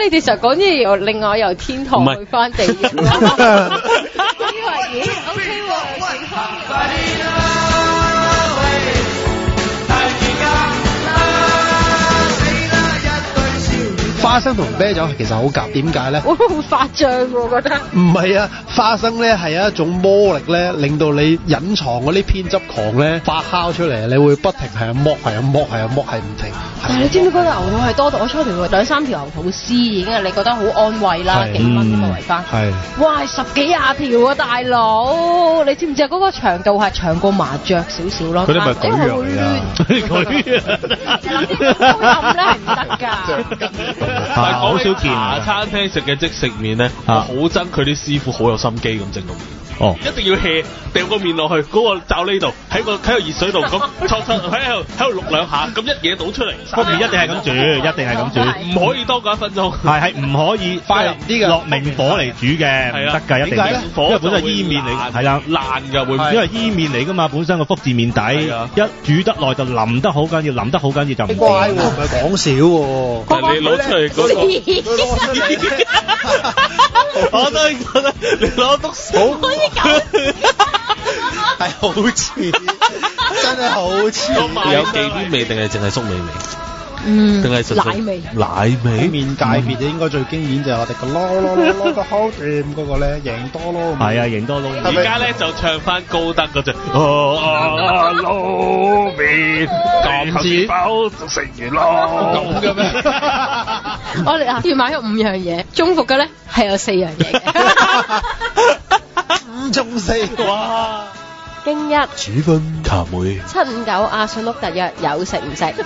你哋成日講啲嘢又另外由天堂去翻地獄。我以為咦 OK 喎，健康。 花生同啤酒其實好夾，點解咧？ 會發脹喎，我覺得。 唔係啊，花生咧係有一種魔力咧，令到你隱藏嗰啲偏執狂咧發酵出嚟，你會不停係咁剝，係咁剝，係咁剝，係唔停。 但係你知唔知嗰個牛肚係多到我初條2-3條牛肚絲已經係你覺得好安慰啦，幾蚊咁啊圍翻。係。哇，10幾20條啊，大佬！你知唔知啊？嗰個長度係長過麻雀少少咯。 佢哋咪舉樣嚟啊！ 舉樣。諗啲高音咧係唔得㗎。 但係講起茶餐廳食嘅即食麵咧，我好憎佢啲師傅好有心機咁整到麵。哦，一定要 hea 掉個麵落去嗰個罩呢度，喺個熱水度咁戳喺度碌2下，咁一嘢倒出嚟。 個麵一定係咁煮，一定係咁煮， 唔可以多過1分鐘。 係唔可以快啲嘅，落明火嚟煮嘅，唔得㗎，一定要火，因為本身係伊麵嚟，係啦， 爛㗎會， 因為伊麵嚟㗎嘛，本身個福字麵底，一煮得耐就腍得好緊要，腍得好緊要就唔乖喎，唔係講少喎。 但係你攞出嚟嗰個，我都覺得你攞篤手。 係好似，真係好似。 有忌廉味定係淨係粟米味？定係純粹奶味？ 奶味麵界別應該最經典就係我哋個攞個好掂嗰個咧，贏多咯。 係啊，贏多撈。 而家咧就唱翻高德嗰隻。撈麵咁字飽就食完咯。咁嘅咩？ 我哋要買咗5樣嘢，中伏嘅咧係有4樣嘢嘅。 5中4，哇！ 經一主分卡妹 759阿信屋特約有食唔食？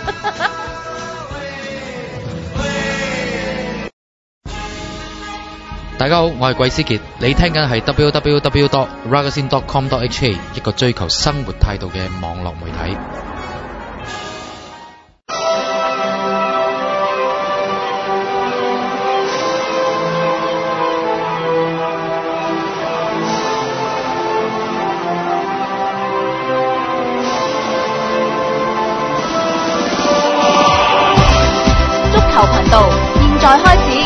大家好，我係季思傑，你聽緊係 www.ragazine.com.hk 一個追求生活態度嘅網絡媒體。 足球頻道現在開始。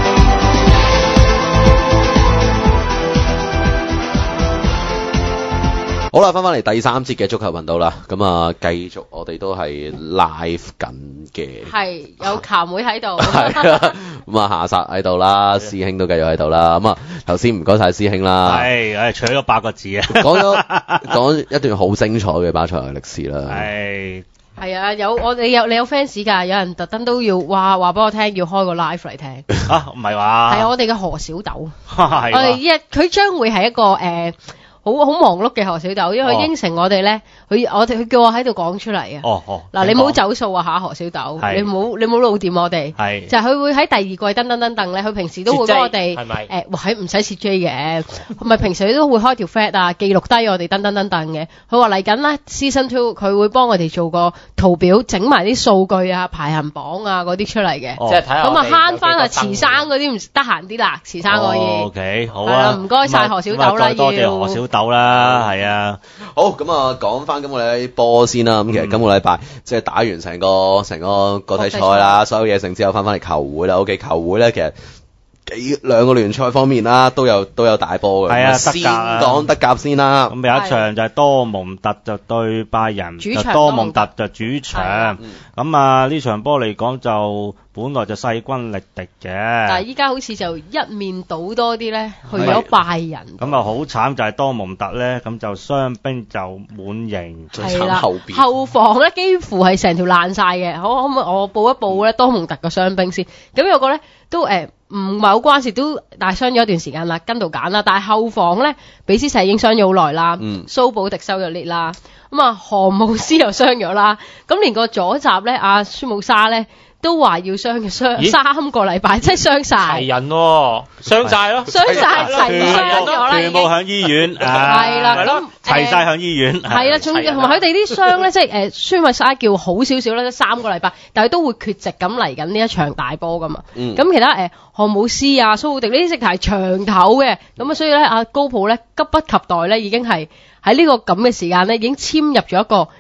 好啦，翻嚟第3節嘅足球頻道啦，咁啊，繼續我哋都係 live 緊嘅， 係有卡妹喺度， 係啊，咁啊，夏薩喺度啦，師兄都繼續喺度啦，咁啊，頭先唔該晒師兄啦， 係，除咗8個字啊， 講一段好精彩嘅巴塞嘅歷史啦， 係啊，你有 fans 㗎，有人特登都要話俾我聽，要開個 live 嚟聽啊，唔係話係啊，我哋嘅何小豆， 係我哋佢將會係一個好忙碌嘅何小豆，因為佢應承我哋咧，佢叫我喺度講出嚟啊。嗱，你唔好走數啊嚇，何小豆，你唔好老掂我哋。係就係佢會喺第2季噔咧，佢平時都會幫我哋喺唔使切 J 嘅，咪平時佢都會開條 fat 啊，記錄低我哋噔嘅。佢話嚟緊咧 Season 2，佢會幫我哋做個圖表，整埋啲數據啊、排行榜啊嗰啲出嚟嘅。 即係睇下咁啊慳翻阿慈生嗰啲唔得閒啲啦，慈生可以。 OK， 好啊， 唔該晒何小豆啦， 多謝何小豆啦，係啊。 好，咁啊，講翻今個禮拜波先啦。咁其實今個禮拜即係打完成個國際賽啦，所有嘢成之後翻嚟球會啦。OK， 球會咧其實兩個聯賽方面啦，都有大波嘅。係啊，先講德甲先啦。 咁有一場就係多蒙特就對拜仁，多蒙特就主場。咁啊呢場波嚟講就本來就勢均力敵嘅， 但係依家好似就一面倒多啲咧，去咗拜仁。 咁啊好慘就係多蒙特咧，咁就傷兵就滿營， 最慘後邊後防咧幾乎係成條爛晒嘅。可唔可以我報一報咧多蒙特嘅傷兵先？咁有個咧都唔係好關事，都但係傷咗一段時間啦，跟度揀啦。但係後防咧，比斯世已經傷咗好耐啦，蘇保迪收咗列啦，咁啊荷姆斯又傷咗啦，咁連個左閘咧阿舒姆沙咧都話要傷3個禮拜，即係傷晒。 齊人喎，傷晒咯， 傷晒齊傷咗啦， 全部響醫院。 係啦，咁齊晒響醫院。 係啦，同埋佢哋啲傷咧，即係舒姆沙叫好少少啦，即3個禮拜，但係都會缺席咁嚟緊呢一場大波噶嘛。咁其他荷姆斯啊、蘇奧迪呢啲直頭係長頭嘅，咁啊所以咧阿高普咧急不及待咧已經係喺呢個咁嘅時間咧已經簽入咗一個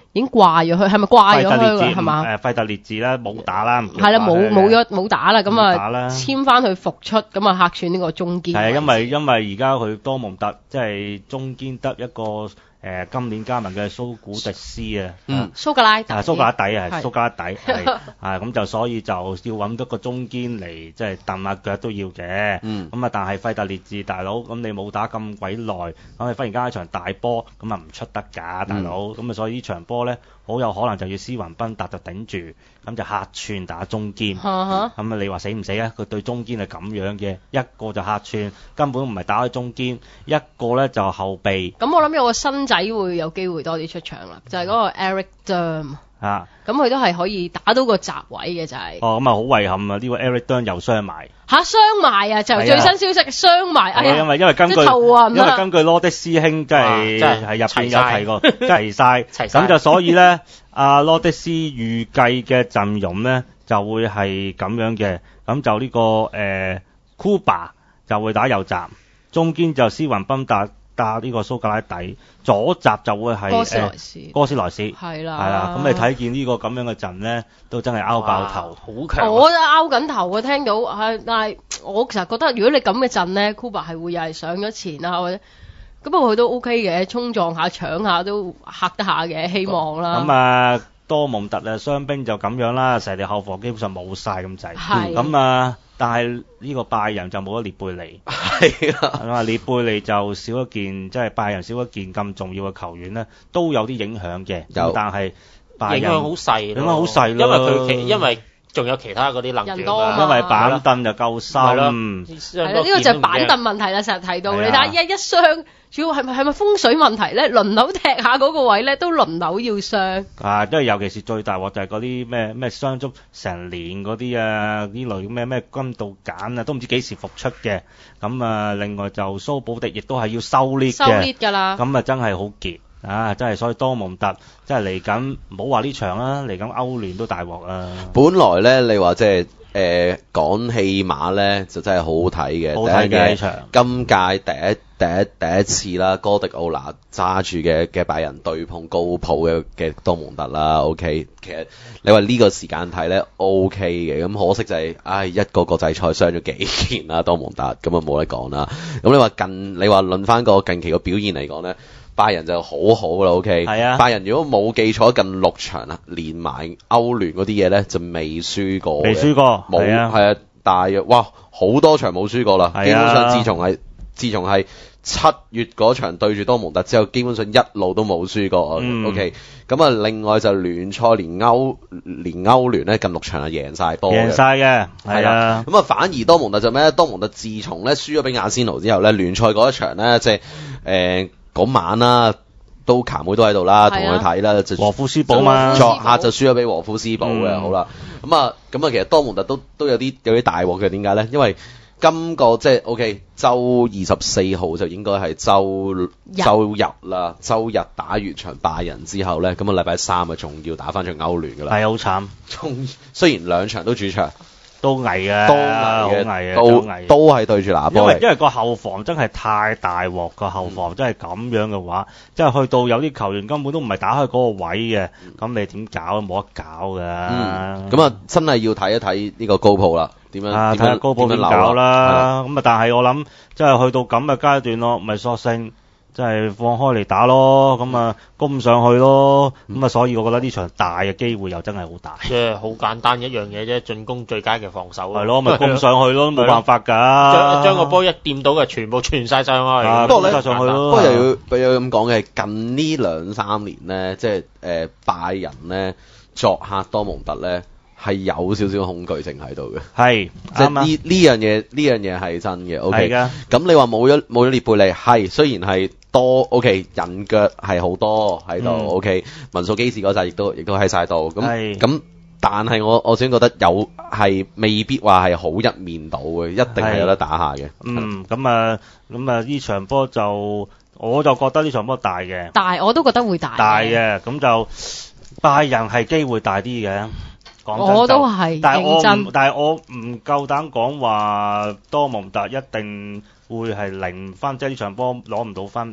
已經掛咗佢，係咪掛咗佢㗎？係嘛？ 費特列治咧冇打啦， 係啦，冇打啦，咁啊簽翻去復出，咁啊客串呢個中堅。 係啊，因為而家佢多蒙特即係中堅得一個。今年加盟嘅蘇古迪斯啊， 蘇格拉底係蘇格拉底係咁就所以就要揾到個中堅嚟即係蹬下腳都要嘅，咁啊但係費特列治大佬咁你冇打咁鬼耐，咁你忽然間一場大波咁啊唔出得㗎大佬，咁啊所以呢場波咧好有可能就要斯雲賓達就頂住，咁就客串打中堅，咁啊你話死唔死啊？佢對中堅係咁樣嘅，一個就客串，根本唔係打開中堅，一個咧就後備。 咁我諗有個新仔會有機會多啲出場啦，就係嗰個 Eric Durm 啊，咁佢都係可以打到個閘位嘅就係。 咁啊好遺憾啊！呢個 Eric Durm 又傷埋。傷埋啊！就最新消息傷埋。 因為根據羅的師兄即係入邊有提過，齊晒。咁就所以咧，阿羅的師預計嘅陣容咧就會係咁樣嘅。咁就呢個Kuba 就會打右閘，中堅就斯雲賓達打呢個蘇格拉底，左閘就會係哥斯萊斯。係啦，咁你睇見呢個咁樣嘅陣咧，都真係拗爆頭， 好強。 我都拗緊頭啊！聽到但係我其實覺得，如果你咁嘅陣咧，Kuba 係會又係上咗前啊，或者咁不過佢都 OK 嘅，衝撞下搶下都嚇得下嘅，希望啦。 咁啊，多蒙特啊，傷兵就咁樣啦，成條後防基本上冇晒咁滯。咁啊。但係呢個拜仁就冇咗列貝利，係啊，列貝利就少一件，即係拜仁少一件咁重要嘅球員咧，都有啲影響嘅。但係拜仁影響好細， 影響好細咯。因為仲有其他嗰啲能源因為板凳就夠深。係咯， 呢個就係板凳問題啦，成日提到你睇下一傷。主要係咪風水問題咧？輪流踢下嗰個位咧，都輪流要傷。 因為尤其是最大鑊就係嗰啲咩傷足成年嗰啲啊，呢類咩君道簡啊，都唔知幾時復出嘅。咁啊，另外就蘇保迪亦都係要收 lift 㗎啦。咁啊，真係好結啊！真係所以多蒙特真係嚟緊，唔好話呢場啦，嚟緊歐聯都大鑊啊！ 本來咧，你話即係。講戲碼咧就真係好好睇嘅， 好睇嘅場。 今屆第一次啦，哥迪奧拿揸住嘅拜仁對碰高普嘅多蒙特啦 ，OK。其實你話呢個時間睇咧 OK 嘅，咁可惜就係一個國際賽傷咗幾件啦，多蒙特咁啊冇得講啦。咁你話論翻個近期個表現嚟講咧。拜仁就好好啦 ，OK。係啊，拜仁如果冇記錯，近6場啊，連埋歐聯嗰啲嘢咧，就未輸過。 未輸過， 冇係啊，大約哇好多場冇輸過啦。基本上自從係7月嗰場對住多蒙特之後，基本上一路都冇輸過。OK。咁啊，另外就聯賽連歐聯咧，近6場係贏晒波嘅。 贏晒嘅，係啊。 咁啊，反而多蒙特就咩？多蒙特自從咧輸咗俾阿仙奴之後咧，聯賽嗰一場咧，即係嗰晚啦，都卡妹都喺度啦，同佢睇啦，就和夫斯堡嘛， 作客就輸咗俾和夫斯堡嘅，好啦，咁啊，其實多蒙特都有啲大鑊嘅，點解咧？因為今個即係 OK，周24號就應該係周日啦，周日打完場拜仁之後咧，咁啊禮拜3啊仲要打翻場歐聯噶啦， 係好慘， 雖然兩場都主場。 都危嘅， 都係對住拿波。 因為個後防真係太大鑊，個後防真係咁樣嘅話，即係去到有啲球員根本都唔係打開嗰個位嘅，咁你點搞？冇得搞㗎。 咁啊，真係要睇一睇呢個高普啦，點樣睇下高普點搞啦。咁啊，但係我諗，即係去到咁嘅階段咯，咪索性。即係放開嚟打咯，咁啊攻上去咯，咁啊所以我覺得呢場大嘅機會又真係好大。 即係好簡單一樣嘢啫，進攻最佳嘅防守。 係咯，咪攻上去咯，冇辦法㗎。 將個波一掂到嘅全部傳晒上去。 不過咧，不過又要咁講嘅，近呢2-3年咧，即係拜仁咧作客多蒙特咧。係有少少恐懼症喺度嘅， 係即係呢樣嘢係真嘅 ，OK。咁你話冇咗列貝利，係雖然係多 ，OK， 人腳係好多喺度，OK。文素基士嗰陣亦都喺晒度，咁但係我先覺得有係未必話係好一面倒嘅，一定係有得打下嘅。 咁啊呢場波就我就覺得呢場波大嘅， 我都覺得會大嘅，咁就拜仁係機會大啲嘅。 我都係認真， 但係我唔夠膽講話多蒙特一定會係0分，即係呢場波攞唔到分。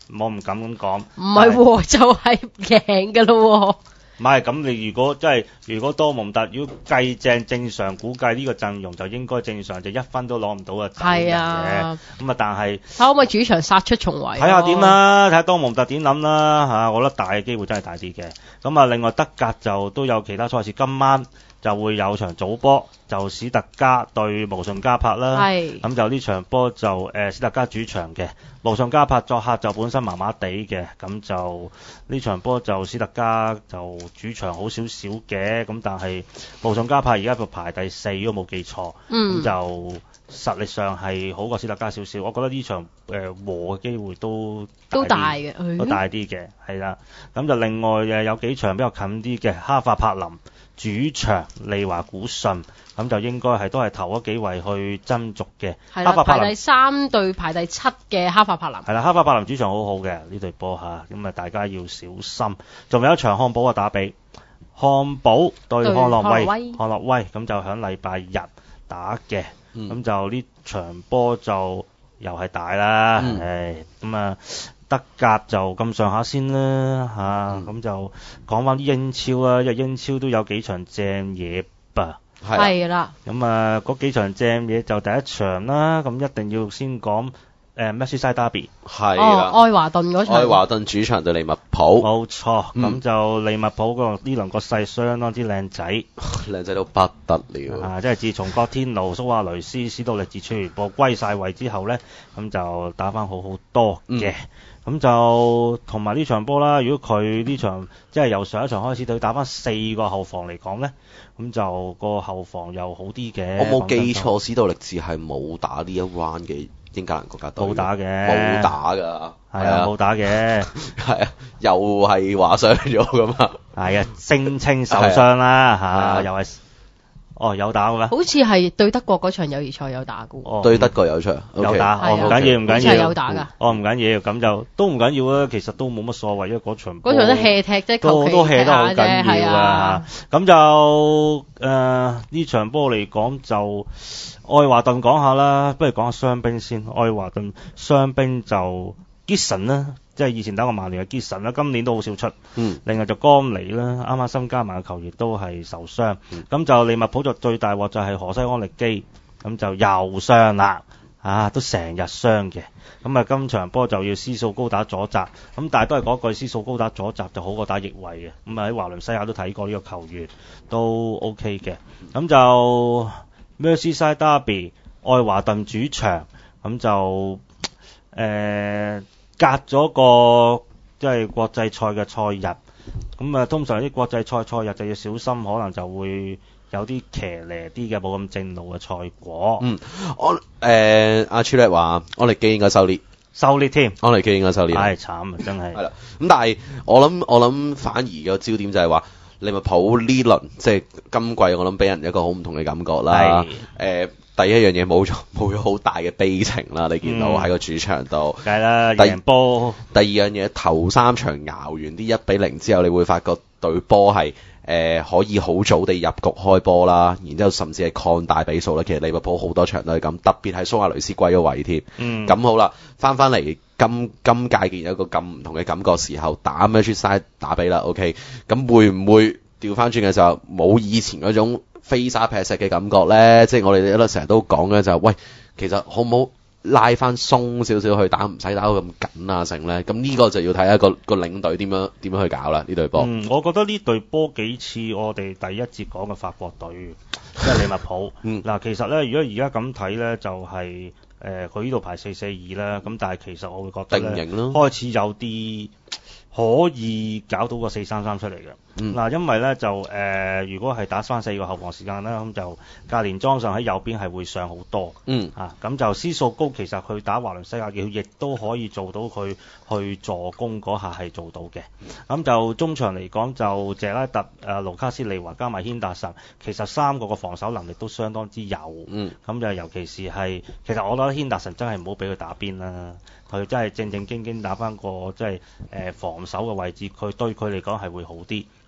我唔敢咁講。 唔係喎，就係贏㗎咯喎。 唔係咁，你如果多蒙特如果計正常估計呢個陣容就應該正常就1分都攞唔到嘅。係啊。咁啊，但係睇可唔可以主場殺出重圍？ 睇下點啦，睇下多蒙特點諗啦嚇，我覺得大嘅機會真係大啲嘅。咁啊，另外德甲就都有其他賽事，今晚就會有場早波，就史特加對慕遜加柏啦。係。咁就呢場波就史特加主場嘅，慕遜加柏作客就本身麻麻地嘅，咁就呢場波就史特加就主場好少少嘅，咁但係慕遜加柏而家就排第4，如果冇記錯。咁就實力上係好過史特加少少，我覺得呢場和嘅機會都大嘅，都大啲嘅，係啦。咁就另外有幾場比較近啲嘅，哈法柏林主場利華古遜，咁就應該係都係頭嗰幾位去爭逐嘅。係啦，排第 3對排第7嘅哈法柏林。 係啦，哈法柏林主場好好嘅呢隊波嚇，咁啊大家要小心。仲有一場漢堡嘅打比，漢堡對漢諾威，咁就響禮拜日打嘅。咁就呢場波就又係大啦，咁啊德甲就咁上下先啦嚇，咁就講翻啲英超啦，因為英超都有幾場正嘢噃， 係啦， 咁啊嗰幾場正嘢就第一場啦，咁一定要先講Merseyside Derby， 係啦， 愛華頓嗰場， 愛華頓主場對利物浦， 冇錯，咁就利物浦呢輪個勢相當之靚仔， 靚仔到不得了， 即係自從國天奴、蘇亞雷斯、史杜力治全部歸晒位之後呢，咁就打翻好多嘅，咁就同埋呢場波啦，如果佢呢場即係由上一場開始對打翻4個後防嚟講呢，咁就個後防又好啲嘅。 我冇記錯，史杜力治係冇打呢一 round 嘅英格蘭國家隊， 冇打嘅， 冇打㗎， 係啊，冇打嘅， 係啊，又係話傷咗㗎嘛， 係啊，聲稱受傷啦嚇，又係。有打嘅咩？ 好似係對德國嗰場友誼賽有打嘅。 對德國有場有打，唔緊要，唔緊要。 有打㗎。 唔緊要，咁就都唔緊要啦。其實都冇乜所謂，因為嗰場都 hea 踢啫， 都 hea 得好緊要啊。咁就呢場波嚟講就愛華頓講下啦，不如講下傷兵先。愛華頓傷兵就Gibson啦。即係以前打過曼聯嘅Gibson啦，今年都好少出。另外就江尼啦，啱啱新加盟嘅球員都係受傷。咁就利物浦就最大鑊就係何西安力基，咁就又傷啦，都成日傷嘅。咁啊，今場波就要斯素高打左閘，咁但係都係嗰句斯素高打左閘就好過打翼位嘅。咁啊喺華倫西亞都睇過呢個球員，都 OK 嘅。咁就 Merseyside Derby 愛華頓主場，咁就隔咗個即係國際賽嘅賽日，咁啊通常啲國際賽日就要小心，可能就會有啲騎呢啲嘅，冇咁正路嘅賽果。 我阿朱叻話，安力基應該收列添， 安力基應該收列， 唉慘啊真係。係啦，咁但係我諗反而個焦點就係話利物浦呢輪即係今季，我諗俾人一個好唔同嘅感覺啦。第一樣嘢冇咗好大嘅悲情啦，你見到喺個主場度， 梗係啦，贏波。 第二樣嘢頭3場熬完啲1-0之後，你會發覺隊波係可以好早地入局開波啦，然之後甚至係擴大比數啦。其實利物浦好多場都係咁，特別係蘇亞雷斯歸咗位添。咁好啦，翻嚟今屆見有一個咁唔同嘅感覺時候，打 Merseyside 打比啦。OK， 咁會唔會調翻轉嘅時候冇以前嗰種飛沙劈石嘅感覺咧？即係我哋一路成日都講嘅就係，喂，其實好唔好拉翻鬆少少去打，唔使打到咁緊啊成咧？咁呢個就要睇下個領隊點樣去搞啦呢隊波。 我覺得呢隊波幾似我哋第一節講嘅法國隊，即係利物浦。嗱，其實咧，如果而家咁睇咧，就係佢呢度排4-4-2啦。咁但係其實我會覺得咧，開始有啲可以搞到個4-3-3出嚟嘅。因為咧就如果係打翻4個後防時間啦，咁就格連莊上喺右邊係會上好多。咁就斯素高其實佢打華倫西亞嘅，亦都可以做到佢去助攻嗰下係做到嘅。咁就中場嚟講就謝拉特、盧卡斯利華加埋軒達臣，其實3個嘅防守能力都相當之有。咁就尤其是係，其實我覺得軒達臣真係唔好俾佢打邊啦，佢真係正正經經打翻個即係防守嘅位置，佢對佢嚟講係會好啲。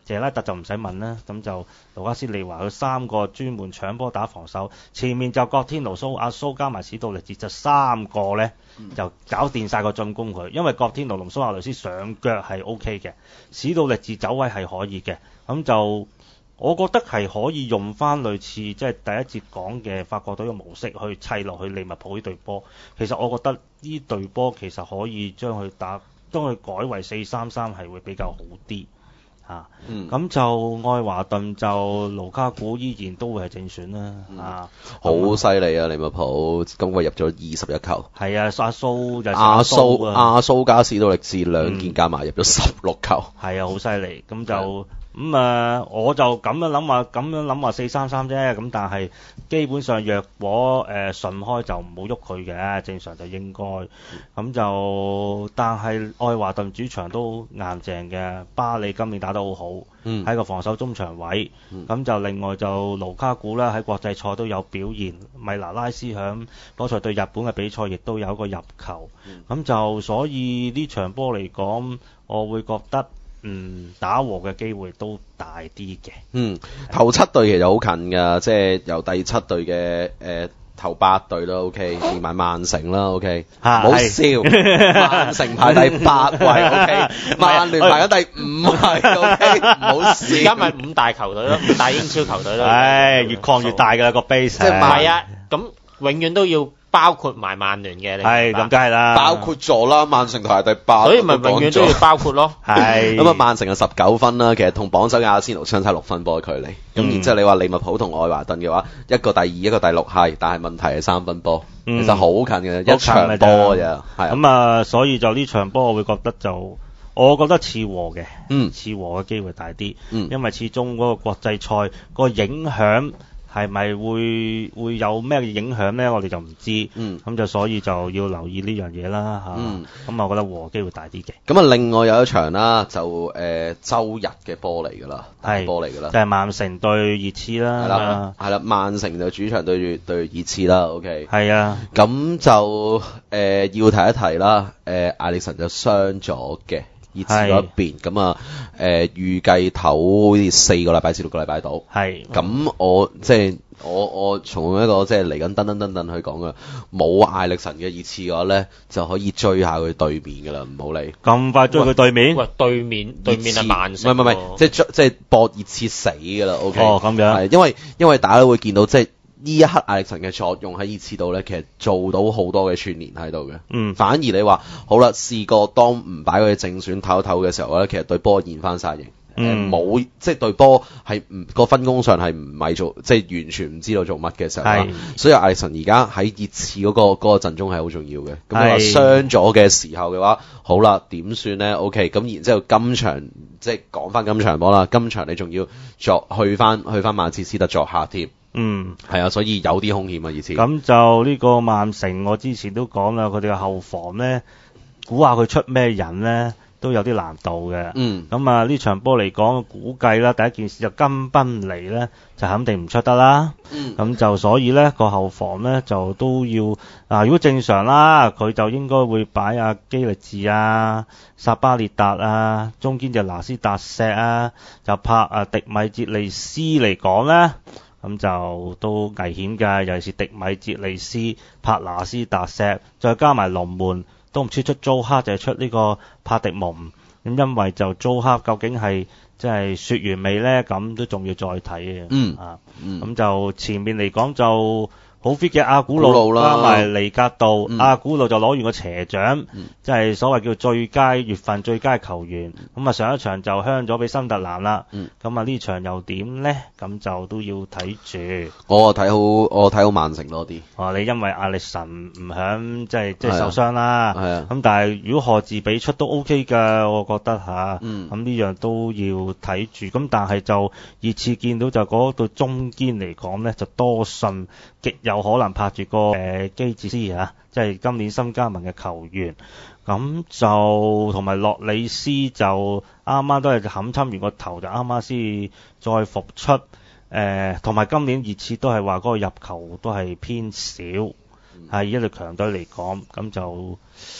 謝拉特就唔使問啦，咁就盧卡斯利華佢3個專門搶波打防守，前面就郭天奴、阿蘇加埋史杜力治就3個呢，就搞掂晒個進攻佢，因為郭天奴同蘇亞雷斯上腳係 OK 嘅，史杜力治走位係可以嘅，咁就我覺得係可以用翻類似即係第一節講嘅法國隊嘅模式去砌落去利物浦呢隊波。其實我覺得呢隊波其實可以將佢改為4-3-3係會比較好啲嚇。咁就愛華頓就盧卡古依然都會係正選啦好犀利啊！利物浦今個入咗21球。係啊， 阿蘇加史杜力治2件加埋入咗16球。 係啊，好犀利。咁就我就咁樣諗話4-3-3啫，咁但係基本上若果順開就唔好喐佢嘅，正常就應該咁就，但係愛華頓主場都硬淨嘅，巴里今年打得好好，喺個防守中場位，咁就另外就盧卡古啦喺國際賽都有表現，米拿拉斯響波賽對日本嘅比賽亦都有一個入球，咁就所以呢場波嚟講，我會覺得打和嘅機會都大啲嘅。 頭7隊其實好近㗎，即係由第7隊嘅頭8隊啦 ，OK， 連埋曼城啦 ，OK， 唔好笑，曼城排第8位 ，OK， 曼聯排緊第5位 ，OK， 唔好笑。 而家咪5大球隊咯，5大英超球隊咯。 越擴越大㗎啦個 base。 即係唔係啊？咁永遠都要包括埋曼聯嘅， 係咁梗係啦， 包括咗啦，曼城排第8， 所以咪永遠都要包括咯。 係咁曼城係19分啦，其實同榜首嘅阿仙奴相差6分波嘅距離。咁然之後你話利物浦同愛華頓嘅話，一個第2，一個第6係，但係問題係3分波，其實好近嘅，一場波嘅。係咁所以就呢場波我會覺得我覺得次和嘅，次和嘅機會大啲，因為始終嗰個國際賽個影響。係咪會有咩影響呢？我哋就唔知，咁就所以就要留意呢樣嘢啦嚇。咁我覺得和機會大啲嘅。 咁另外有一場啦，就週日嘅波嚟㗎啦，大波嚟㗎啦， 就係曼城對熱刺啦。 係啦，曼城就主場對熱刺啦。OK。係啊。 咁就要提一提啦，艾力神就傷咗嘅。熱刺嗰一邊咁預計唞好似4個禮拜至6個禮拜到。係。咁我從一個即係嚟緊噔去講嘅，冇艾力神嘅熱刺嘅話咧，就可以追下佢對面㗎啦，唔好理。 咁快追佢對面？ 喂，對面係曼城。 唔係，即係搏熱刺死㗎啦。OK。 咁樣。 係因為大家都會見到即係。呢一刻艾力神嘅作用喺熱刺度咧，其實做到好多嘅串聯喺度嘅。反而你話好啦，試過當唔擺佢正選唞一唞嘅時候咧，其實對波現翻晒形。冇即係對波係個分工上係唔係做，即係完全唔知道做乜嘅時候。所以艾力神而家喺熱刺嗰個陣中係好重要嘅。咁你話傷咗嘅時候嘅話，好啦，點算咧 ？OK， 咁然之後今場即係講翻今場波啦。今場你仲要去翻曼徹斯特作客添。係啊，所以有啲風險啊，熱刺。 咁就呢個曼城，我之前都講啦，佢哋嘅後防咧，估下佢出咩人咧，都有啲難度嘅。咁呢場波嚟講，估計啦，第一件事就金賓尼咧，就肯定唔出得啦。咁就所以咧個後防咧就都要如果正常啦，佢就應該會擺阿基力治啊、薩巴列達啊，中堅就拿斯達石啊，就拍迪米哲利斯嚟講咧。咁就都危險㗎，尤其是迪米哲利斯、帕拿斯達石，再加埋龍門都唔出租克，就係出呢個帕迪蒙。咁因為就租克究竟係即係雪完未呢？咁都仲要再睇嘅。咁就前面嚟講就好 fit 嘅阿古路加埋尼格道，阿古路就攞完個斜獎，即係所謂叫月份最佳球員。咁上一場就香咗俾新特蘭啦。咁呢場又點呢？咁就都要睇住。 我睇好曼城多啲。 你因為艾力神唔響，即係受傷啦。咁但係如果賀治比出都 OK 㗎，我覺得咁呢樣都要睇住。咁但係就熱刺見到就嗰度中堅嚟講呢，就多信極有可能拍住個基治斯即係今年新加盟嘅球員。咁就同埋洛里斯就啱啱都係冚侵完個頭，就啱啱先再復出。同埋今年熱刺都係話嗰個入球都係偏少，係一隊強隊嚟講，咁就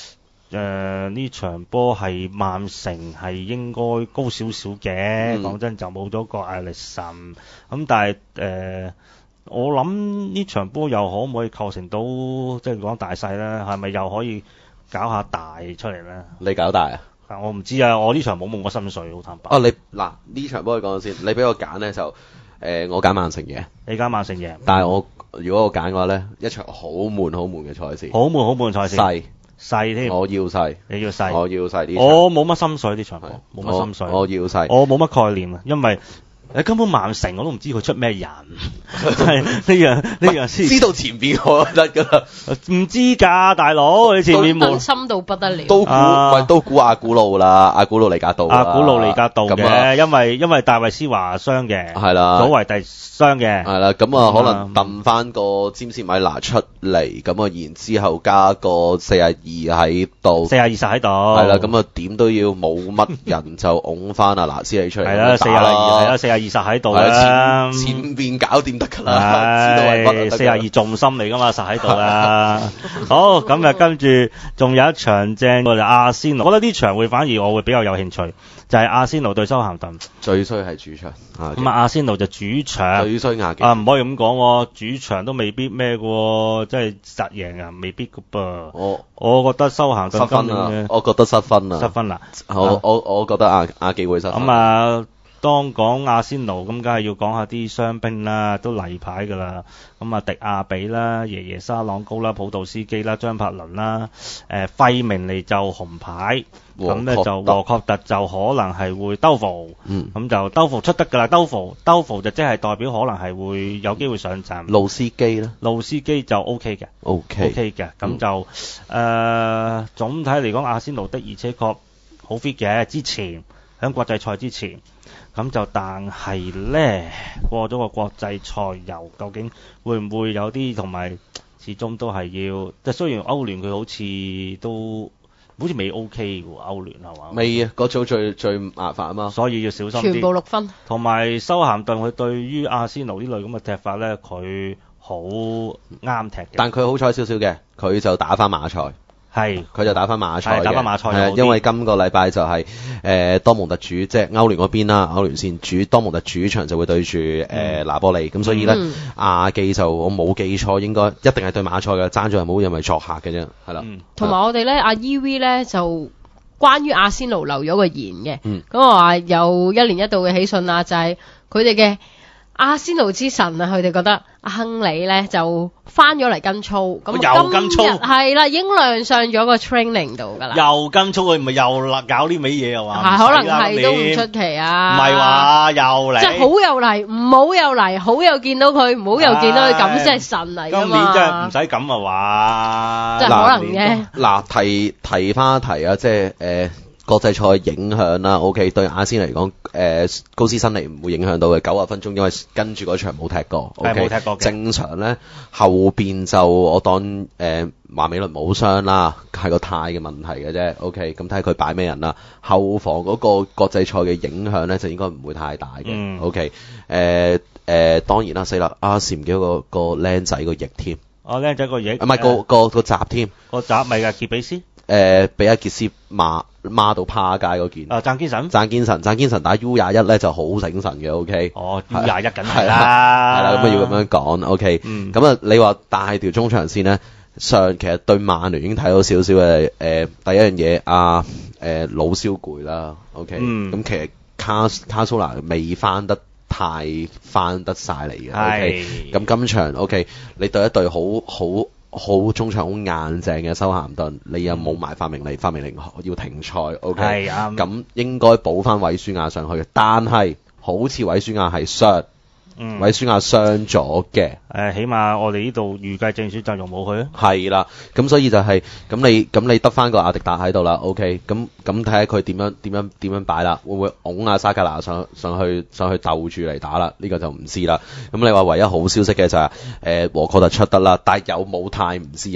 呢場波係曼城係應該高少少嘅，講真就冇咗個艾力神，咁但係我諗呢場波又可唔可以構成到即係講大細咧？係咪又可以搞下大出嚟咧？ 你搞大啊？ 我唔知啊，我呢場冇問過心水，好坦白。 你嗱呢場波你講先，你俾我揀咧就我揀曼城贏， 你揀曼城贏， 但係如果我揀嘅話咧，一場好悶嘅賽事， 好悶賽事，細添， 我要細， 你要細， 我要細呢場， 我冇乜心水呢場波，冇乜心水， 我要細， 我冇乜概念啊，因為根本曼城我都唔知佢出咩人，係呢樣先知道前邊我得㗎啦， 唔知㗎大佬，你前面冇深到不得了， 都估阿古路啦，阿古路尼格道嘅，因為戴維斯華傷嘅， 係啦， 祖維蒂傷嘅， 係啦，咁啊可能揼翻個詹士米拿出嚟，咁啊然之後加個42喺度 ，42喺度， 係啦，咁啊點都要冇乜人就拱翻阿拿斯利出嚟， 係啦，42係啦，42喺度啦， 前邊搞掂得㗎啦，知道係乜 42重心嚟㗎嘛，實喺度啦。好，咁啊跟住仲有一場正我哋阿仙奴，我覺得呢場反而我會比較有興趣，就係阿仙奴對修咸頓， 最衰係主場， 咁阿仙奴就主場， 最衰亞記， 唔可以咁講喎，主場都未必咩嘅喎，即係實贏啊，未必㗎噃。我覺得修咸頓失分啊，我覺得失分啊， 失分啦。 我覺得亞記會失分。 咁啊。當講阿仙奴咁，梗係要講下啲傷兵啦，都例牌㗎啦。咁啊，迪亞比啦、耶耶沙朗高啦、普杜斯基啦、張伯倫啦，費明尼就紅牌，咁咧就和確特就可能係會兜伏，咁就兜伏出得㗎啦。兜伏就即係代表可能係會有機會上陣。 路斯基咧， 路斯基就 OK 嘅，OK 嘅，咁就總體嚟講，阿仙奴的而且確好 fit 嘅，之前喺國際賽之前。咁就但係咧過咗個國際賽遊，究竟會唔會有啲同埋始終都係要，即係雖然歐聯佢好似未 OK 嘅喎，歐聯係嘛？ 未啊，嗰組最麻煩啊嘛， 所以要小心啲。 全部6分。同埋修咸頓佢對於阿仙奴呢類咁嘅踢法咧，佢好啱踢嘅。 但佢好彩少少嘅，佢就打翻馬賽。係，佢就打翻馬賽嘅，因為今個禮拜就係多蒙特主，即係歐聯嗰邊啦，歐聯線主多蒙特主場就會對住拿波利，咁所以咧亞記就我冇記錯，應該一定係對馬賽嘅，爭咗係冇因為作客嘅啫，係啦。 同埋我哋咧，阿 EV 咧就關於阿仙奴留咗個言嘅，咁我話有一年一度嘅喜訊啊，就係佢哋嘅阿仙奴之神啊，佢哋覺得阿亨利咧就翻咗嚟跟操，咁又跟操係啦，已經亮相咗個 training 度㗎啦。 又跟操佢唔係又搞呢味嘢啊嘛？ 可能係都唔出奇啊！ 唔係話又嚟， 即係好又嚟，唔好又嚟，好又見到佢，唔好又見到佢，咁先係神嚟㗎嘛！ 今年真係唔使咁啊話， 即係可能嘅。 嗱，提翻一提啊，即係國際賽影響啦 ，OK 對阿仙嚟講，高斯辛尼唔會影響到嘅90分鐘，因為跟住嗰場冇踢過 ，OK 冇踢過嘅。 正常咧後邊就我當華美倫冇傷啦，係個態嘅問題嘅啫 ，OK 咁睇下佢擺咩人啦。後防嗰個國際賽嘅影響咧就應該唔會太大嘅，OK 當然啦，死啦，阿禪嘅個僆仔個翼添， 僆仔個翼， 唔係個閘添， 個閘咪嘅傑比斯。 俾阿傑斯罵到趴街嗰件。 鄭堅臣打 U21咧就好醒神嘅 ，OK。 U21梗係啦， 係啦，咁啊要咁樣講 ，OK。咁啊，你話帶條中場線咧，其實對曼聯已經睇到少少嘅第一樣嘢老蕭攰啦 ，OK。咁其實卡蘇拿未翻得晒嚟嘅 ，OK。咁今場 OK，你對一隊好中場好硬淨嘅修咸頓，你又冇埋法明尼要停賽 ，OK， 係啊， 咁應該補翻韋舒亞上去嘅，但係好似韋舒亞係傷，韋舒亞傷咗嘅， 起碼我哋呢度預計正選陣容冇佢啊， 係啦，咁所以就係咁你得翻個阿迪達喺度啦 ，OK，咁睇下佢點樣擺啦，會唔會拱阿沙格拿上去鬥住嚟打啦？呢個就唔知啦。咁你話唯一好消息嘅就係和確特出得啦，但係有冇太唔知啊？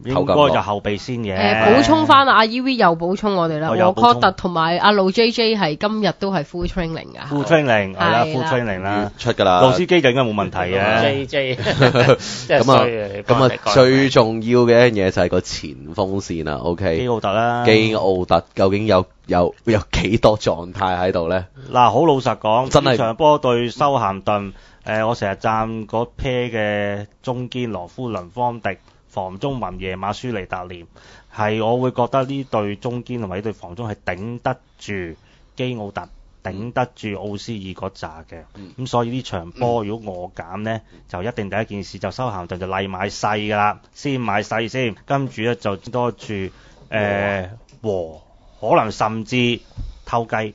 應該就後備先嘅。 補充翻阿 EV 又補充我哋啦，沃科特同埋阿路 JJ 係今日都係 full training 㗎。 full training 係啦 ，full training 啦， 出㗎啦。 路司機就應該冇問題嘅。 JJ 咁啊，最重要嘅一樣嘢就係個前鋒線啦。OK， 基奧特啦， 基奧特究竟有幾多狀態喺度咧？ 嗱，好老實講， 真係呢場波對修咸頓，我成日讚嗰 pair 嘅中堅羅夫倫方迪、防中文夜馬舒尼達廉，係我會覺得呢對中堅同埋呢對防中係頂得住基奧特，頂得住奧斯爾嗰扎嘅。咁所以呢場波如果我揀呢，就一定第一件事就修咸頓就例買細㗎啦，先買細先，跟住咧就多住和，可能甚至偷雞。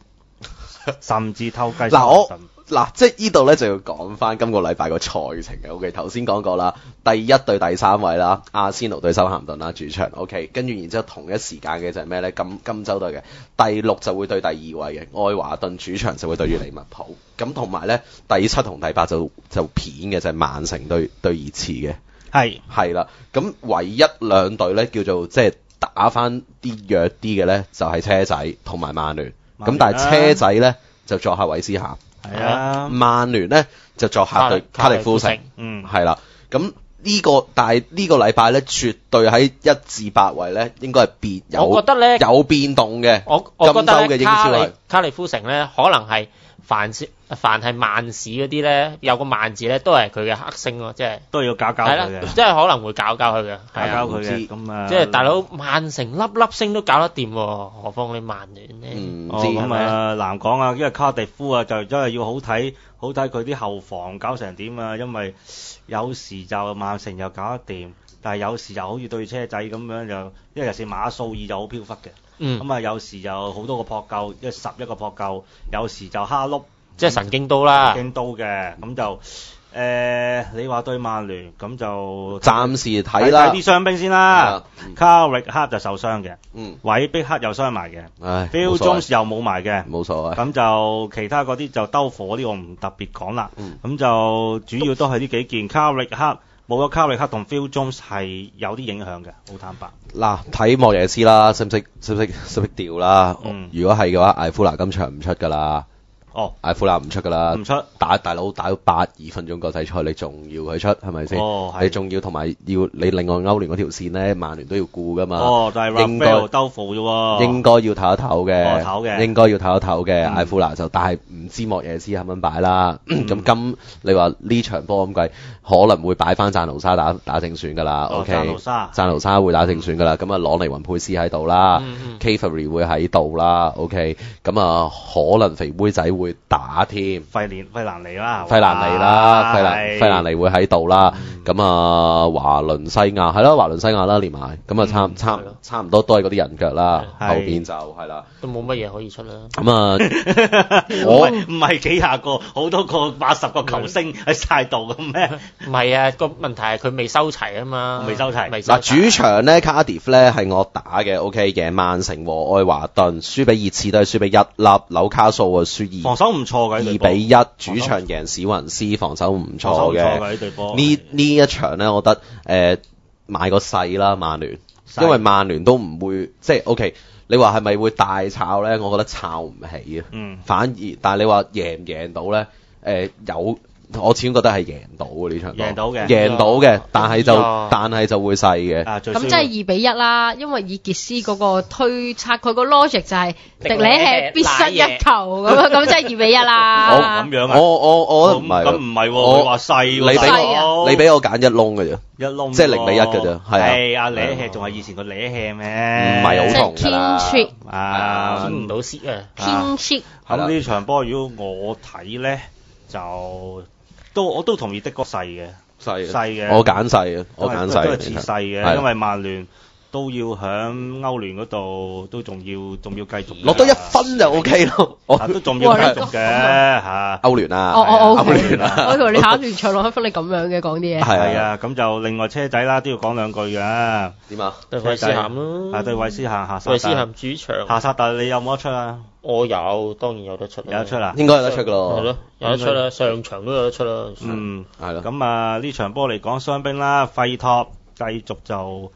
嗱，即係呢度咧就要講翻今個禮拜個賽程嘅。OK， 頭先講過啦，第一對第三位啦，阿仙奴對修咸頓啦，主場。OK， 跟住然之後同一時間嘅就係咩咧？金州隊嘅第六就會對第二位嘅愛華頓，主場就會對住利物浦。咁同埋咧第七同第八就片嘅就係曼城對熱刺嘅。係啦，咁唯一兩隊咧叫做即係打翻啲弱啲嘅咧，就係車仔同埋曼聯。咁但係車仔咧就作客韋斯咸。 係啊， 曼聯咧就作客對卡迪夫城，係啦。咁但係呢個禮拜咧，絕對喺1至8位咧，應該係我覺得咧有變動嘅。 我覺得嘅英超卡迪夫城咧，可能係凡係曼市嗰啲咧，有個曼字咧，都係佢嘅黑星咯，即係都要搞佢嘅， 即係可能會搞佢嘅， 搞佢嘅。咁啊， 即係大佬曼城粒星都搞得掂，何況你曼聯咧？ 唔知咁啊難講啊，因為卡迪夫啊就真係要好睇佢啲後防搞成點啊，因為有時就曼城又搞得掂，但係有時就好似對車仔咁樣就，因為尤其是馬素爾就好飄忽嘅，咁啊有時就好多個撲救，即係11個撲救，有時就蝦碌。 即係神經刀啦， 神經刀嘅，咁就你話對曼聯咁就暫時睇啦， 睇啲傷兵先啦。卡域克就受傷嘅，韋碧克又傷埋嘅，Phil Jones 又冇埋嘅， 冇所謂。 咁就其他嗰啲就兜火嗰啲我唔特別講啦。咁就主要都係呢幾件，卡域克冇咗卡域克同 Phil Jones 係有啲影響嘅，好坦白。 嗱，睇莫耶斯啦，識唔識調啦？如果係嘅話，艾夫拿今場唔出㗎啦。艾夫拿唔出㗎啦，唔出大佬打到82分鐘國際賽，你仲要佢出係咪先？你仲要同埋要你另外歐聯嗰條線咧，曼聯都要顧㗎嘛。 但係應該兜付啫喎， 應該要唞一唞嘅，應該要唞一唞嘅。艾夫拿就，但係唔知莫耶斯肯唔肯擺啦。咁你話呢場波咁計，可能會擺翻贊奴沙打正選㗎啦。OK，贊奴沙會打正選㗎啦。咁啊，朗尼雲佩斯喺度啦，Cavani 會喺度啦。OK，咁啊，可能肥妹仔會打添， 費蘭尼啦， 費蘭尼會喺度啦。咁啊，華倫西亞係咯，華倫西亞啦，連埋咁啊，差唔多都係嗰啲人腳啦。後邊就係啦， 都冇乜嘢可以出啦。 咁啊， 我唔係幾廿個，好多個80個球星喺晒度咁咩？ 唔係啊，個問題係佢未收齊啊嘛， 未收齊。 嗱，主場咧Cardiff咧係我打嘅 ，OK 嘅，曼城和愛華頓輸俾熱刺都係輸俾1粒，紐卡素啊輸2。 防守唔錯嘅 2-1，主場贏史雲斯，防守唔錯嘅。呢一場咧，我覺得買個細啦，曼聯，因為曼聯都唔會即係 OK。你話係咪會大炒咧？我覺得炒唔起啊。反而但係你話贏唔贏到咧？我始終覺得係贏到嘅呢場，贏到嘅，但係就會細嘅。 咁即係2-1啦，因為以傑斯嗰個推測，佢個 logic 就係迪里係必失一球咁即係2-1啦。 好咁樣啊？我唔係， 咁唔係喎，佢話細， 你俾我揀一窿嘅啫， 一窿即係0-1嘅啫，係啊，李吃仲係以前個李吃咩？ 唔係好同㗎啦， 傾唔到蝕啊， 傾蝕。 咁呢場波如果我睇咧就。我都同意的確細嘅， 我揀細嘅，都係似細嘅，因為曼聯都要響歐聯嗰度都仲要繼續落多1分就 OK 咯， 都仲要繼續嘅嚇歐聯啊， 歐聯啊，我以為你考聯賽落1分，你咁樣嘅講啲嘢。 係啊，咁就另外車仔啦，都要講兩句嘅。 點啊？ 對韋斯咸咯， 對韋斯咸下韋斯咸主場。 下薩特你有冇得出啊？ 我有，當然有得出。 有得出啦， 應該有得出噶咯。 係咯，有得出啦，上場都有得出啦。 係咯。 咁啊，呢場波嚟講傷兵啦，費托繼續就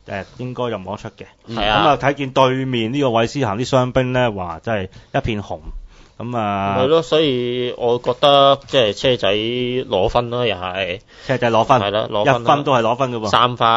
應該就冇得出嘅。 係啊。 咁啊睇見對面呢個韋斯咸啲傷兵咧，哇真係一片紅。咁啊， 係咯，所以我覺得即係車仔攞分啦，又係車仔攞分， 係啦，攞分一分都係攞分嘅喎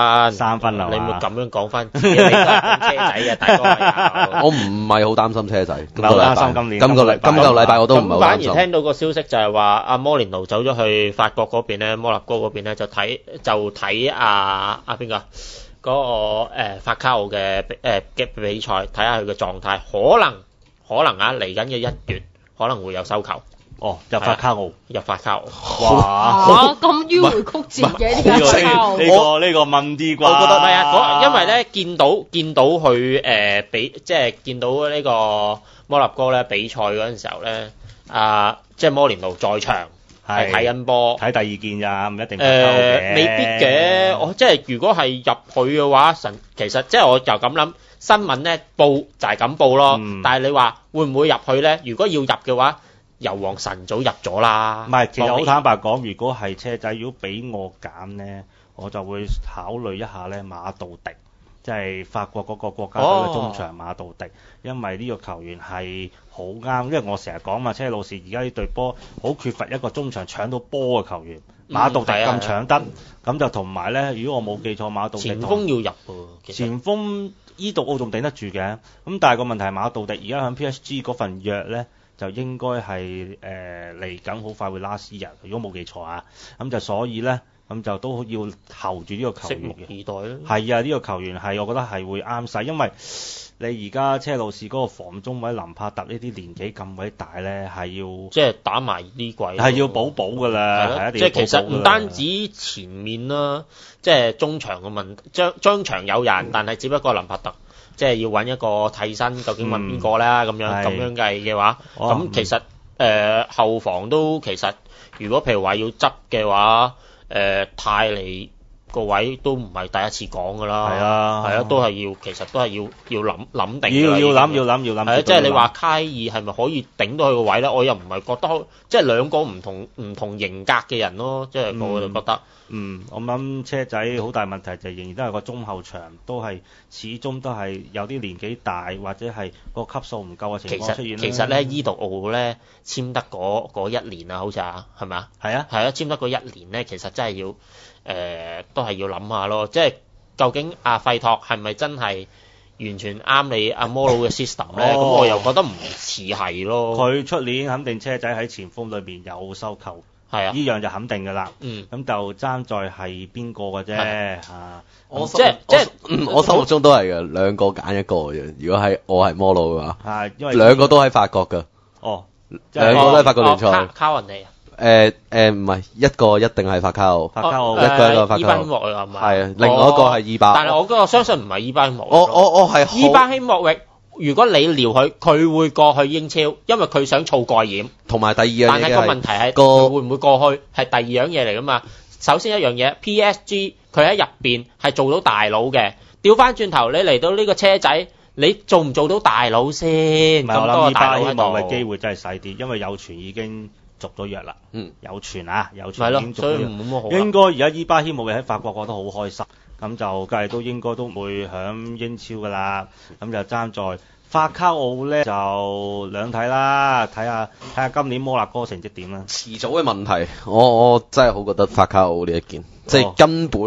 ，3分啊， 你冇咁樣講翻，你都係車仔嘅大哥。 我唔係好擔心車仔， 唔係好擔心今個禮拜我都唔係好擔心。 反而聽到個消息就係話阿摩連奴走咗去法國嗰邊咧，摩納哥嗰邊咧就睇阿邊個嗰個法卡奧嘅比賽，睇下佢嘅狀態，可能啊嚟緊嘅1月。可能會有收球， 入法卡奧， 哇！咁迂迴曲折嘅呢個呢個問啲啩？ 我覺得唔係啊，因為咧見到佢即係見到呢個摩納哥咧比賽嗰陣時候咧，即係摩連奴在場係睇緊波， 睇第二件咋，唔一定嘅。 未必嘅，我即係如果係入去嘅話，其實即係我就咁諗。新聞咧報就係咁報咯，但係你話會唔會入去咧？如果要入嘅話，油王晨早入咗啦。 唔係，其實好坦白講，如果係車仔，如果俾我揀咧，我就會考慮一下咧馬杜迪，即係法國嗰個國家隊嘅中場馬杜迪，因為呢個球員係好啱，因為我成日講嘛，車路士而家呢隊波好缺乏一個中場搶到波嘅球員，馬杜迪咁搶得，咁就同埋咧，如果我冇記錯，馬杜迪前鋒要入喎， 前鋒。伊杜奧仲頂得住嘅，咁但係個問題係馬杜迪而家響 PSG 嗰份約咧，就應該係嚟緊好快會拉斯人，如果冇記錯啊，咁就所以咧，咁就都要候住呢個球員嘅。拭目以待啦。係啊，呢個球員係我覺得係會啱使，因為你而家車路士嗰個防中位林柏特呢啲年紀咁鬼大咧，係要即係打埋呢季係要補㗎啦，係一定要補㗎啦。 即係其實唔單止前面啦。即係中場嘅問題，張場有人，但係只不過林柏特即係要揾一個替身，究竟揾邊個啦？咁樣計嘅話，咁其實後防都其實如果譬如話要執嘅話，泰利個位都唔係第一次講㗎啦。係啊，都係要其實都係要諗定。 要諗。 係啊，即係你話卡爾係咪可以頂到佢個位咧？我又唔係覺得，即係兩個唔同型格嘅人咯，即係我就覺得。 我諗車仔好大問題就仍然都係個中後場，始終都係有啲年紀大或者係個級數唔夠嘅情況出現。 其實咧，伊杜奧咧簽得嗰1年啊，好似係咪啊？係啊，簽得嗰1年咧，其實真係要都係要諗下咯。即係究竟阿費托係咪真係完全啱你阿摩魯嘅 system 咧？咁我又覺得唔似係咯。 佢出年肯定車仔喺前鋒裏邊有收購。係啊，呢樣就肯定㗎啦。咁就爭在係邊個嘅啫嚇。 我心目中都係嘅，兩個揀一個嘅。如果係我係摩魯嘅話，因為兩個都喺法國㗎。兩個都喺法國聯賽。 卡雲尼啊？ 唔係，一個一定係法卡奧。 法卡奧一個法卡奧。 伊巴希莫域係咪？ 係啊，另外一個係伊巴。 但係我相信唔係伊巴希莫域。 我係伊巴希莫域。如果你撩佢會過去英超，因為佢想儲蓋掩。 同埋第二樣嘢， 但係個問題係佢會唔會過去係第二樣嘢嚟㗎嘛？首先一樣嘢 ，PSG 佢喺入邊係做到大佬嘅。調翻轉頭，你嚟到呢個車仔，你做唔做到大佬先？咁多大佬喺度。 嘅機會真係細啲，因為有傳已經續咗約啦。有傳已經續咗約。應該而家伊巴希姆喺法國覺得好開心。咁就梗係都應該都會響英超㗎啦，咁就爭在法卡奧咧就兩睇啦，睇下今年摩納哥成績點啦。 遲早嘅問題，我真係好覺得法卡奧呢一件，即係根本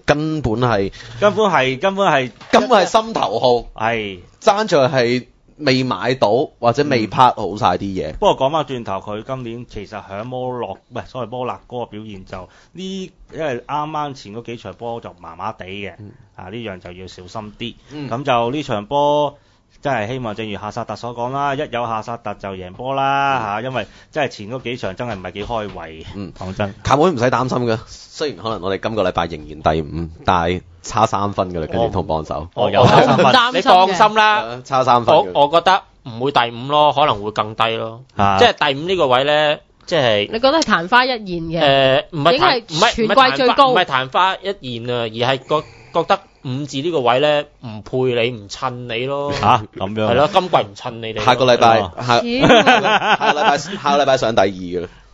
係心頭好，係爭在係未買到或者未拍好晒啲嘢。 不過講翻轉頭，佢今年其實響摩納哥嘅表現就因為啱啱前嗰幾場波就麻麻地嘅，呢樣就要小心啲。咁就呢場波真係希望正如夏薩特所講啦，一有夏薩特就贏波啦因為真係前嗰幾場真係唔係幾開胃。講真， 球會唔使擔心嘅，雖然可能我哋今個禮拜仍然第5，但係差3分㗎啦，跟住同幫手。 有差3分， 你放心啦， 差3分。 我覺得唔會第5咯，可能會更低咯。即係第5呢個位咧，即係你覺得係曇花一現嘅？唔係全季最高， 唔係曇花一現啊，而係覺得5字呢個位咧唔配你，唔襯你咯。 咁樣係咯，今季唔襯你哋。 下個禮拜上第2㗎啦。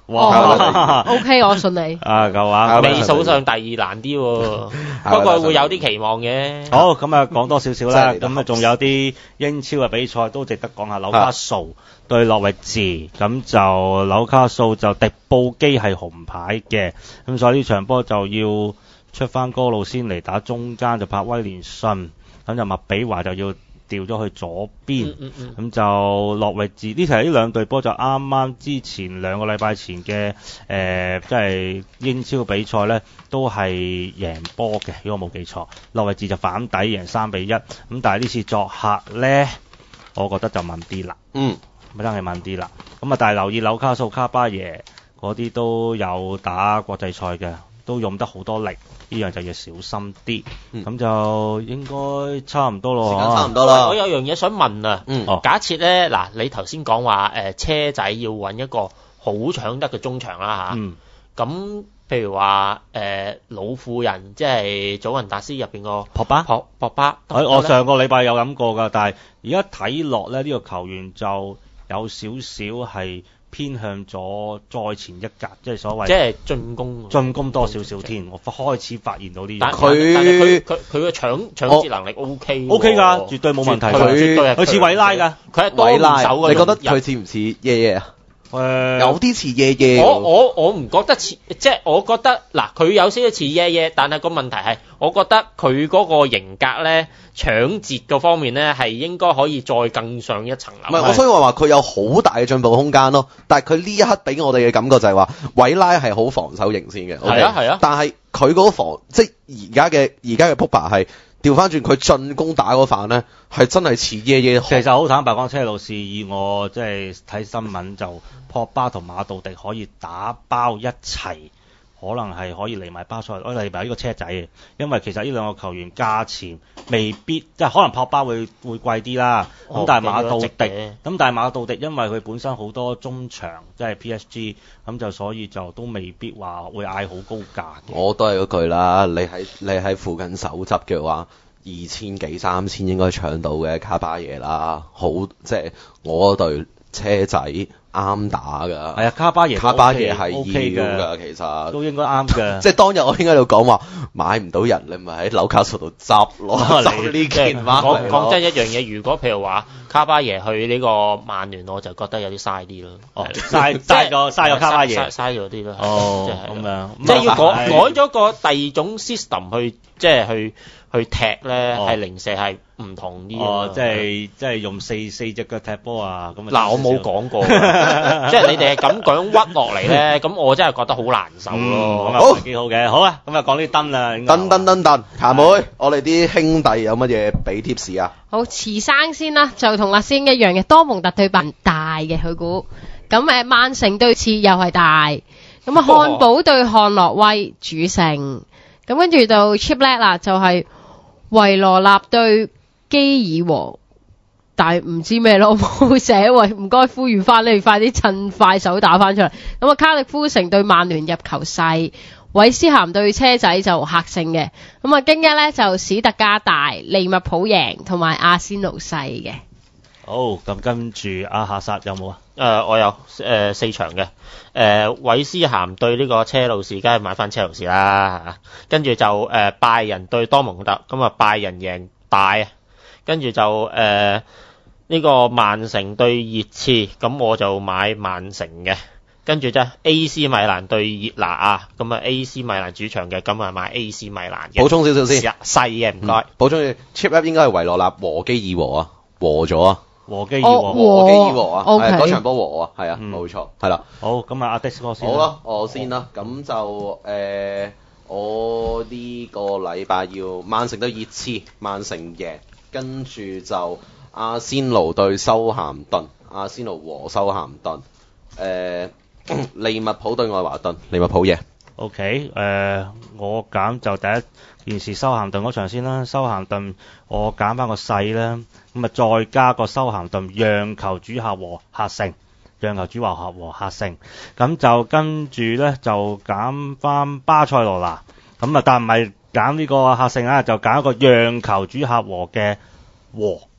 哇 ！OK， 我信你。 夠啊， 未數上第二難啲喎，不過會有啲期望嘅。 好，咁啊講多少少啦，咁啊仲有啲英超嘅比賽都值得講下，紐卡素對諾域治，咁就紐卡素就迪布基係紅牌嘅，咁所以呢場波就要出翻哥路先嚟打中間，就拍威廉遜，咁就麥比華就要調咗去左邊，咁就諾域治呢題呢兩隊波就啱啱之前2個禮拜前嘅即係英超比賽呢都係贏波嘅，如果我冇記錯，諾域治就反底贏3-1，咁但係呢次作客呢，我覺得就問啲啦，咪真係問啲啦，咁啊但係留意紐卡素卡巴耶嗰啲都有打國際賽嘅，都用得好多力。呢樣就要小心啲，咁就應該差唔多咯。 時間差唔多啦。 我有樣嘢想問啊，假設咧嗱，你頭先講話車仔要揾一個好搶得嘅中場啦嚇，咁譬如話老婦人即係祖雲達斯入邊個博巴， 我上個禮拜有諗過㗎，但係而家睇落咧呢個球員就有少少係偏向咗再前一格，即係所謂即係進攻多少少添。我開始發現到呢樣。但係佢嘅搶截能力 OK 㗎，絕對冇問題。佢似韋拉㗎， 佢係多手嘅。 你覺得佢似唔似耶耶啊？有啲似耶耶。 我唔覺得似，即係我覺得嗱，佢有少少似耶耶，但係個問題係，我覺得佢嗰個型格咧，搶截嗰方面咧，係應該可以再更上一層樓。 唔係，我所以話佢有好大嘅進步空間咯。但係佢呢一刻俾我哋嘅感覺就係話，韋拉係好防守型先嘅。 係啊係啊。 但係佢嗰個即係而家嘅撲巴係調翻轉，佢進攻打嗰範咧係真係似耶耶。 其實好坦白講，車路士以我即係睇新聞就撲巴同馬杜迪可以打包一齊。可能係可以嚟埋巴塞，嚟埋呢個車仔嘅，因為其實呢兩個球員價錢未必，即係可能撲巴會貴啲啦。咁但係馬杜迪，因為佢本身好多中場，即係 PSG，咁就所以就都未必話會嗌好高價嘅。 我都係嗰句啦，你喺附近手執嘅話，2000幾3000應該搶到嘅卡巴耶啦，好即係我隊車仔。啱打㗎， 係啊，卡巴耶係要㗎，其實都應該啱嘅。 即係當日我應該喺度講話買唔到人，你咪喺紐卡素度執咯，執呢件話。 講真一樣嘢，如果譬如話卡巴耶去呢個曼聯，我就覺得有啲嘥啲咯。 嘥咗卡巴耶， 嘥咗啲咯。 咁樣， 即係要改咗個第二種 system 去，即係去踢咧，係零舍係唔同啲。 即係用四隻腳踢波啊！咁嗱，我冇講過，即係你哋係咁講屈落嚟咧，咁我真係覺得好難受咯。 好，幾好嘅，好啊！咁啊講啲燈啦， 燈，霞妹，我哋啲兄弟有乜嘢俾 tips 啊？ 好，慈生先啦，就同阿仙一樣嘅，多蒙特對大嘅佢估，咁曼城對次又係大，咁啊漢堡對漢諾威主勝，咁跟住到 Chip Leg 啦，就係維羅納對基爾和。但係唔知咩咯，冇寫喂，唔該呼籲翻你快啲趁快手打翻出嚟。咁啊，卡迪夫城對曼聯入球細，韋斯咸對車仔就客勝嘅。咁啊，京一咧就史特加大，利物浦贏同埋阿仙奴細嘅。 好，咁跟住阿夏薩有冇啊？ 我有4場嘅。韋斯咸對呢個車路士，梗係買翻車路士啦。跟住就拜仁對多蒙特，咁啊拜仁贏大啊。跟住就呢個曼城對熱刺，咁我就買曼城嘅。跟住啫 AC 米蘭對熱拿啊，咁啊 AC 米蘭主場嘅，咁啊買 AC 米蘭嘅。 補充少少先， 細嘅唔該。 補充 Chip Up 應該係維羅納和基爾和啊，和咗啊。 和基爾和啊，係嗰場波和啊，係啊，冇錯，係啦。 好，咁啊阿迪斯哥先。 好啦，我先啦，咁就我呢個禮拜要曼城對熱刺，曼城贏。跟住就阿仙奴對修咸頓，阿仙奴和修咸頓，利物浦對愛華頓，利物浦贏。 OK，我揀就第一件事修咸頓嗰場先啦，修咸頓我揀翻個細啦，咁啊再加個修咸頓讓球主客和客勝，讓球主和客勝，咁就跟住咧就揀翻巴塞羅那，咁啊但唔係揀呢個客勝啊，就揀一個讓球主客和嘅和，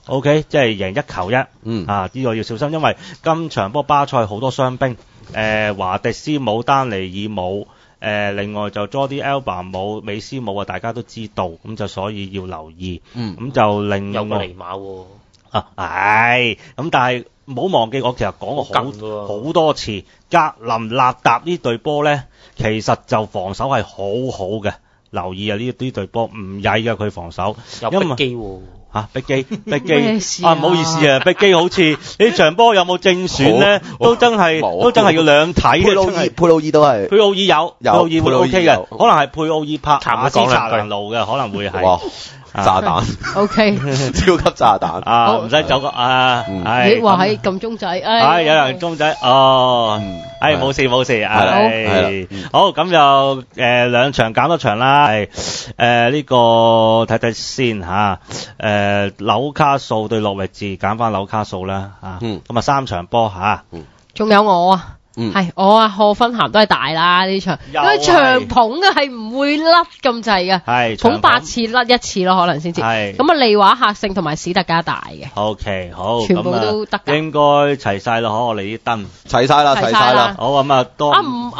OK， 即係贏1球1。呢個要小心，因為今場波巴塞好多傷兵，華迪斯冇，丹尼爾冇，另外就 Jordi Alba 冇，美斯冇啊，大家都知道，咁就所以要留意。咁就另外有個尼馬喎。 咁但係唔好忘記，我其實講過好多次，格林納達呢隊波咧，其實就防守係好好嘅。留意啊！呢隊波唔曳嘅佢防守， 有逼機喎。 逼機唔好意思啊，逼機好似呢場波有冇正選咧？都真係要兩睇嘅。 佩魯爾都係。佩魯爾有，佩魯爾會 OK 嘅，可能係佩魯爾拍馬斯查蘭路嘅，可能會係。 炸彈 ，OK， 超級炸彈唔使走個咦，話係撳鐘仔， 有人鐘仔，冇事，好，咁就2場減多場啦，呢個睇睇先嚇，紐卡素對諾域治揀翻紐卡素啦，咁啊3場波嚇， 仲有我啊。係我啊，賀芬咸都係大啦呢場，因為長捧嘅係唔會甩咁滯嘅，捧8次甩1次咯，可能先至。咁啊，利華客勝同埋史特加大嘅。 OK， 好， 全部都得㗎。 應該齊晒咯，我哋啲燈齊晒啦。好咁啊，多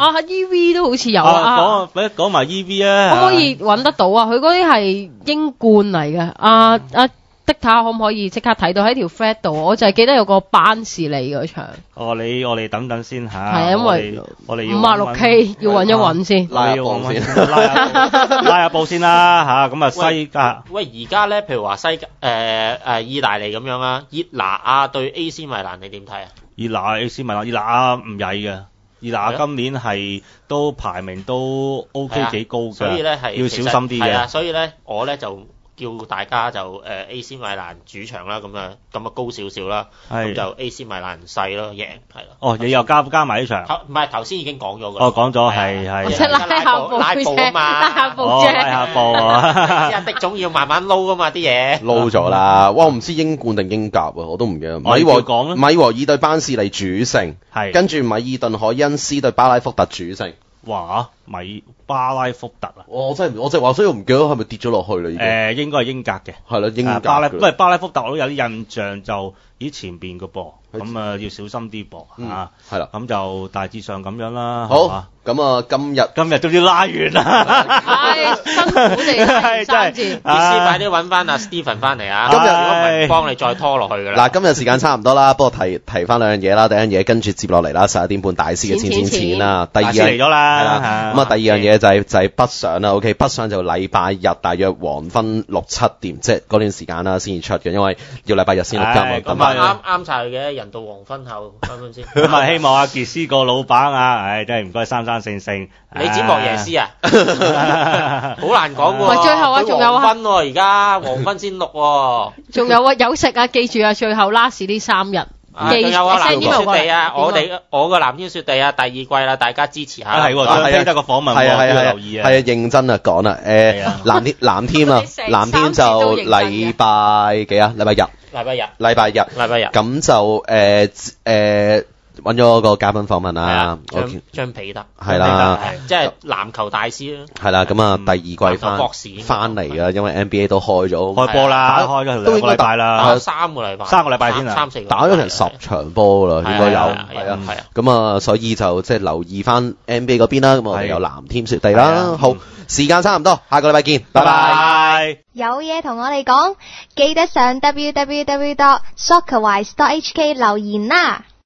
EV 都好似有啊。 講埋 EV 啊， 可唔可以揾得到啊？佢嗰啲係英冠嚟嘅。的塔可唔可以即刻睇到喺條 thread 度？我就係記得有個班士利嗰場。 我哋等等先嚇。 係因為我哋要 56K 要揾一揾先。 拉下步先啦嚇。咁啊西甲。 喂，而家咧，譬如話意大利咁樣啊，熱拿亞對 AC 米蘭，你點睇啊？ 熱拿 AC 米蘭，熱拿唔曳嘅。熱拿今年係都排名都 OK 幾高嘅， 所以咧係要小心啲嘅。 所以咧我咧就叫大家就AC 米蘭主場啦，咁啊高少少啦，咁就 AC 米蘭細咯，贏係咯。 哦，你又加埋呢場？ 唔係頭先已經講咗㗎。 哦，講咗係。 即係拉步啊嘛，拉下步啫。 拉下步啊！ 一的總要慢慢撈㗎嘛啲嘢。 撈咗啦！哇，我唔知英冠定英甲啊，我都唔記得。米和爾對班士利主勝，跟住米爾頓凱恩斯對巴拉福特主勝。 哇！巴拉福特啊！ 我真係話，所以我唔記得係咪跌咗落去啦已經。 應該係英格嘅。係啦， 英格。 因為巴拉福特我都有啲印象就前邊嘅噃，咁要小心啲噃嚇。係啦，咁就大致上咁樣啦。 好，咁啊今日都要拉完啦。 辛苦你3節。 傑斯快啲揾翻阿 Steven 翻嚟啊！今日如果唔係幫你再拖落去㗎啦。 嗱，今日時間差唔多啦，不過提翻2樣嘢啦。第一樣嘢跟住接落嚟啦，11點半大師嘅錢啦。第二樣嚟咗啦。 係啦。咁啊，第二樣嘢就係北上啦。OK， 北上就禮拜日大約黃昏6、7點，即係嗰段時間啦先至出嘅，因為要禮拜日先錄音。 咁啊啱晒嘅，人到黃昏後啱唔啱先？ 咁啊，希望阿傑斯個老闆啊，真係唔該三勝。 你指莫耶斯啊？好難講喎。 最後仲有黃昏喎，而家黃昏先錄喎。 仲有有食啊！記住啊，最後 last 呢3日。 仲有啊，藍天雪地啊，我個藍天雪地啊，第2季啦，大家支持下。 係喎，張飛得個訪問要留意啊。 係啊，認真啊講啦，藍天啊，藍天就禮拜幾啊？禮拜日。咁就揾咗個嘉賓訪問啦， 張彼得係啦， 即係籃球大師啦。 係啦，咁啊第2季翻嚟㗎，因為 NBA 都開波啦，開咗2個禮拜啦 ，3個禮拜先啊 ，3、4個打咗成10場波啦，應該有係啊，咁啊，所以就即係留意翻 NBA 嗰邊啦。咁我哋有藍天雪地啦。好，時間差唔多，下個禮拜見，拜拜。 有嘢同我哋講，記得上 www.soccerwise.hk 留言啦。